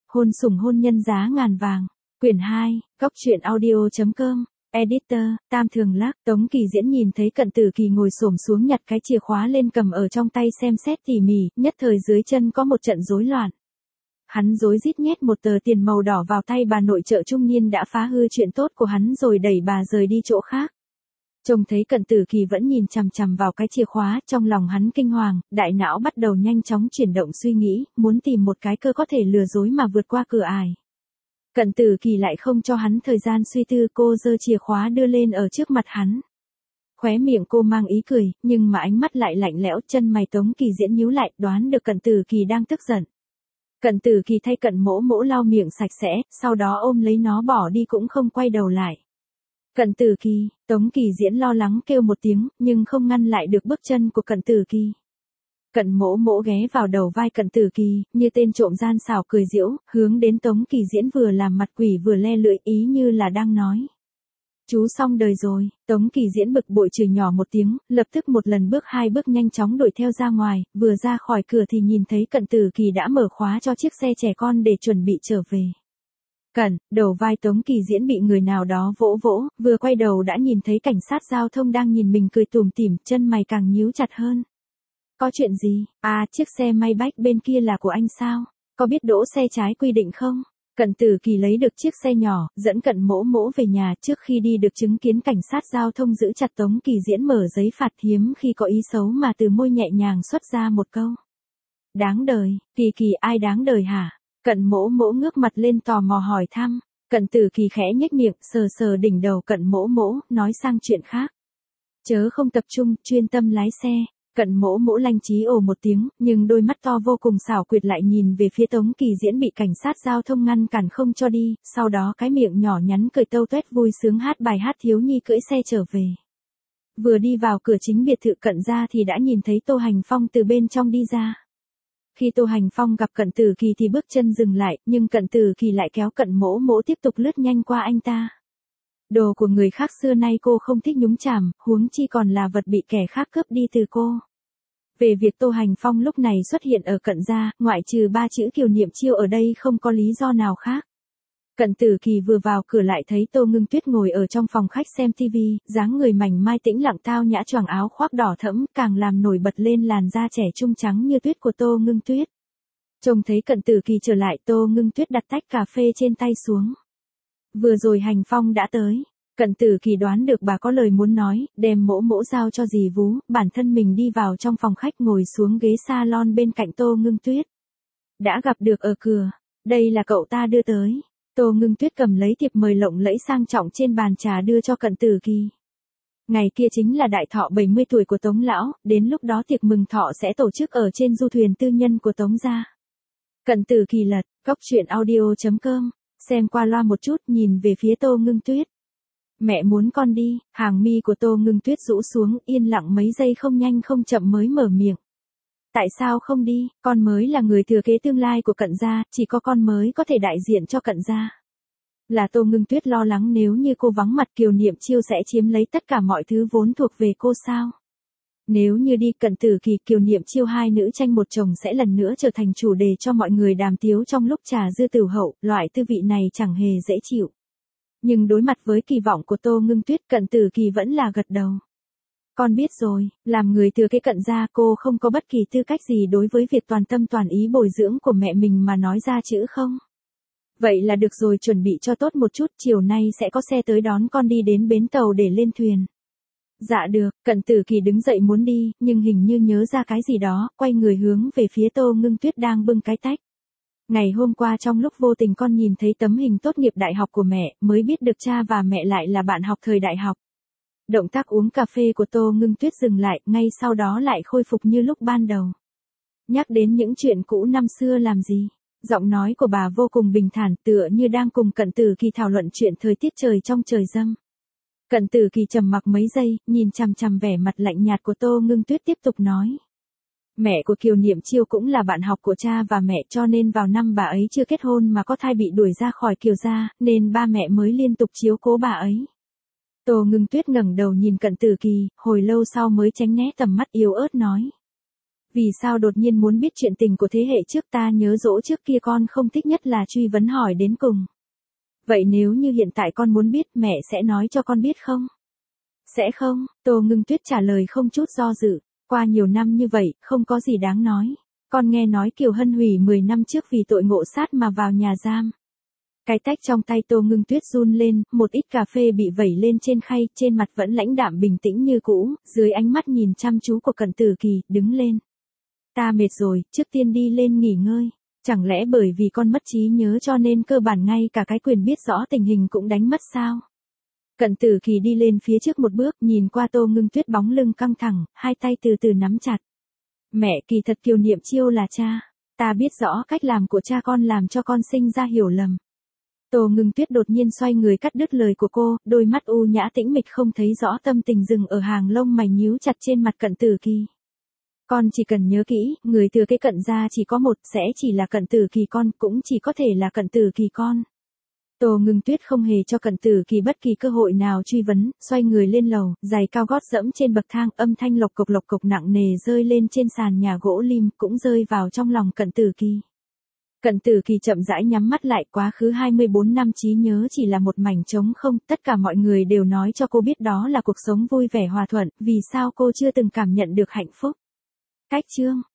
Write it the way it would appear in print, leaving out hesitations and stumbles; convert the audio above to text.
Hôn sủng hôn nhân giá ngàn vàng. Quyển 2, Góc truyện audio.com. Editor, Tam Thường Lắc. Tống Kỳ Diễn nhìn thấy Cận Tử Kỳ ngồi xổm xuống nhặt cái chìa khóa lên cầm ở trong tay xem xét tỉ mỉ, nhất thời dưới chân có một trận rối loạn. Hắn rối rít nhét một tờ tiền màu đỏ vào tay bà nội trợ trung niên đã phá hư chuyện tốt của hắn rồi đẩy bà rời đi chỗ khác. Trông thấy Cận Tử Kỳ vẫn nhìn chằm chằm vào cái chìa khóa, trong lòng hắn kinh hoàng, đại não bắt đầu nhanh chóng chuyển động suy nghĩ, muốn tìm một cái cơ có thể lừa dối mà vượt qua cửa ải. Cận Tử Kỳ lại không cho hắn thời gian suy tư, cô giơ chìa khóa đưa lên ở trước mặt hắn. Khóe miệng cô mang ý cười, nhưng mà ánh mắt lại lạnh lẽo, chân mày Tống Kỳ Diễn nhíu lại, đoán được Cận Tử Kỳ đang tức giận. Cận Tử Kỳ thay Cận Mỗ Mỗ lau miệng sạch sẽ, sau đó ôm lấy nó bỏ đi cũng không quay đầu lại. Cận Tử Kỳ, Tống Kỳ Diễn lo lắng kêu một tiếng, nhưng không ngăn lại được bước chân của Cận Tử Kỳ. Cận Mỗ Mỗ ghé vào đầu vai Cận Tử Kỳ, như tên trộm gian xảo cười giễu, hướng đến Tống Kỳ Diễn vừa làm mặt quỷ vừa le lưỡi, ý như là đang nói. Chú xong đời rồi. Tống Kỳ Diễn bực bội chửi nhỏ một tiếng, lập tức một lần bước hai bước nhanh chóng đuổi theo ra ngoài, vừa ra khỏi cửa thì nhìn thấy Cận Tử Kỳ đã mở khóa cho chiếc xe trẻ con để chuẩn bị trở về. Đầu vai Tống Kỳ Diễn bị người nào đó vỗ vỗ, vừa quay đầu đã nhìn thấy cảnh sát giao thông đang nhìn mình cười tủm tỉm, chân mày càng nhíu chặt hơn. Có chuyện gì? À, chiếc xe Maybach bên kia là của anh sao? Có biết đỗ xe trái quy định không? Cận Tử Kỳ lấy được chiếc xe nhỏ, dẫn Cận Mỗ Mỗ về nhà, trước khi đi được chứng kiến cảnh sát giao thông giữ chặt Tống Kỳ Diễn mở giấy phạt, hiếm khi có ý xấu mà từ môi nhẹ nhàng xuất ra một câu. Đáng đời. Kỳ Kỳ, ai đáng đời hả? Cận Mỗ Mỗ ngước mặt lên tò mò hỏi thăm. Cận Tử Kỳ khẽ nhếch miệng, sờ sờ đỉnh đầu Cận Mỗ Mỗ, nói sang chuyện khác. Chớ không tập trung, chuyên tâm lái xe. Cận Mỗ Mỗ lanh trí ồ một tiếng, nhưng đôi mắt to vô cùng xảo quyệt lại nhìn về phía Tống Kỳ Diễn bị cảnh sát giao thông ngăn cản không cho đi, sau đó cái miệng nhỏ nhắn cười tâu tuét vui sướng hát bài hát thiếu nhi cưỡi xe trở về. Vừa đi vào cửa chính biệt thự Cận gia thì đã nhìn thấy Tô Hành Phong từ bên trong đi ra. Khi Tô Hành Phong gặp Cận Tử Kỳ thì bước chân dừng lại, nhưng Cận Tử Kỳ lại kéo Cận Mỗ Mỗ tiếp tục lướt nhanh qua anh ta. Đồ của người khác xưa nay cô không thích nhúng chàm, huống chi còn là vật bị kẻ khác cướp đi từ cô. Về việc Tô Hành Phong lúc này xuất hiện ở Cận gia, ngoại trừ 3 chữ Kiều Niệm Chiêu ở đây không có lý do nào khác. Cận Tử Kỳ vừa vào cửa lại thấy Tô Ngưng Tuyết ngồi ở trong phòng khách xem tivi, dáng người mảnh mai tĩnh lặng tao nhã choàng áo khoác đỏ thẫm, càng làm nổi bật lên làn da trẻ trung trắng như tuyết của Tô Ngưng Tuyết. Trông thấy Cận Tử Kỳ trở lại, Tô Ngưng Tuyết đặt tách cà phê trên tay xuống. Vừa rồi Hành Phong đã tới. Cận Tử Kỳ đoán được bà có lời muốn nói, đem Mỗ Mỗ giao cho dì Vú, bản thân mình đi vào trong phòng khách ngồi xuống ghế salon bên cạnh Tô Ngưng Tuyết. Đã gặp được ở cửa. Đây là cậu ta đưa tới. Tô Ngưng Tuyết cầm lấy thiệp mời lộng lẫy sang trọng trên bàn trà đưa cho Cận Tử Kỳ. Ngày kia chính là đại thọ 70 tuổi của Tống lão, đến lúc đó tiệc mừng thọ sẽ tổ chức ở trên du thuyền tư nhân của Tống gia. Cận Tử Kỳ lật, Góc truyện audio.com, xem qua loa một chút, nhìn về phía Tô Ngưng Tuyết. Mẹ muốn con đi. Hàng mi của Tô Ngưng Tuyết rũ xuống, yên lặng mấy giây không nhanh không chậm mới mở miệng. Tại sao không đi? Con mới là người thừa kế tương lai của Cận gia, chỉ có con mới có thể đại diện cho Cận gia. Là Tô Ngưng Tuyết lo lắng nếu như cô vắng mặt Kiều Niệm Chiêu sẽ chiếm lấy tất cả mọi thứ vốn thuộc về cô sao? Nếu như đi, Cận Tử Kỳ, Kiều Niệm Chiêu hai nữ tranh một chồng sẽ lần nữa trở thành chủ đề cho mọi người đàm tiếu trong lúc trà dư tửu hậu, loại tư vị này chẳng hề dễ chịu. Nhưng đối mặt với kỳ vọng của Tô Ngưng Tuyết, Cận Tử Kỳ vẫn là gật đầu. Con biết rồi, làm người thừa kế Cận gia cô không có bất kỳ tư cách gì đối với việc toàn tâm toàn ý bồi dưỡng của mẹ mình mà nói ra chữ không. Vậy là được rồi, chuẩn bị cho tốt một chút, chiều nay sẽ có xe tới đón con đi đến bến tàu để lên thuyền. Dạ được. Cận Tử Kỳ đứng dậy muốn đi, nhưng hình như nhớ ra cái gì đó, quay người hướng về phía Tô Ngưng Tuyết đang bưng cái tách. Ngày hôm qua trong lúc vô tình con nhìn thấy tấm hình tốt nghiệp đại học của mẹ, mới biết được cha và mẹ lại là bạn học thời đại học. Động tác uống cà phê của Tô Ngưng Tuyết dừng lại, ngay sau đó lại khôi phục như lúc ban đầu. Nhắc đến những chuyện cũ năm xưa làm gì? Giọng nói của bà vô cùng bình thản, tựa như đang cùng Cận Tử Kỳ thảo luận chuyện thời tiết trời trong trời dâm. Cận Tử Kỳ trầm mặc mấy giây, nhìn chằm chằm vẻ mặt lạnh nhạt của Tô Ngưng Tuyết tiếp tục nói. Mẹ của Kiều Niệm Chiêu cũng là bạn học của cha và mẹ, cho nên vào năm bà ấy chưa kết hôn mà có thai bị đuổi ra khỏi Kiều gia, nên ba mẹ mới liên tục chiếu cố bà ấy. Tô Ngưng Tuyết ngẩng đầu nhìn Cận Tử Kỳ, hồi lâu sau mới tránh né tầm mắt yếu ớt nói. Vì sao đột nhiên muốn biết chuyện tình của thế hệ trước, ta nhớ dỗ trước kia con không thích nhất là truy vấn hỏi đến cùng. Vậy nếu như hiện tại con muốn biết, mẹ sẽ nói cho con biết không? Sẽ không, Tô Ngưng Tuyết trả lời không chút do dự. Qua nhiều năm như vậy, không có gì đáng nói. Con nghe nói Kiều Hân Hủy 10 năm trước vì tội ngộ sát mà vào nhà giam. Cái tách trong tay Tô Ngưng Tuyết run lên, một ít cà phê bị vẩy lên trên khay, trên mặt vẫn lãnh đạm bình tĩnh như cũ, dưới ánh mắt nhìn chăm chú của Cận Tử Kỳ, đứng lên. Ta mệt rồi, trước tiên đi lên nghỉ ngơi. Chẳng lẽ bởi vì con mất trí nhớ cho nên cơ bản ngay cả cái quyền biết rõ tình hình cũng đánh mất sao? Cận Tử Kỳ đi lên phía trước một bước, nhìn qua Tô Ngưng Tuyết bóng lưng căng thẳng, hai tay từ từ nắm chặt. Mẹ, kỳ thật Kiều Niệm Chiêu là cha. Ta biết rõ cách làm của cha con làm cho con sinh ra hiểu lầm. Tô Ngưng Tuyết đột nhiên xoay người cắt đứt lời của cô, đôi mắt u nhã tĩnh mịch không thấy rõ tâm tình dừng ở hàng lông mày nhíu chặt trên mặt Cận Tử Kỳ. Con chỉ cần nhớ kỹ, người thừa kế Cận gia chỉ có một, sẽ chỉ là Cận Tử Kỳ con, cũng chỉ có thể là Cận Tử Kỳ con. Tô Ngưng Tuyết không hề cho Cận Tử Kỳ bất kỳ cơ hội nào truy vấn, xoay người lên lầu, giày cao gót dẫm trên bậc thang, âm thanh lộc cộc nặng nề rơi lên trên sàn nhà gỗ lim, cũng rơi vào trong lòng Cận Tử Kỳ. Cận Tử Kỳ chậm rãi nhắm mắt lại, quá khứ 24 năm trí nhớ chỉ là một mảnh trống không, tất cả mọi người đều nói cho cô biết đó là cuộc sống vui vẻ hòa thuận, vì sao cô chưa từng cảm nhận được hạnh phúc. Cách chương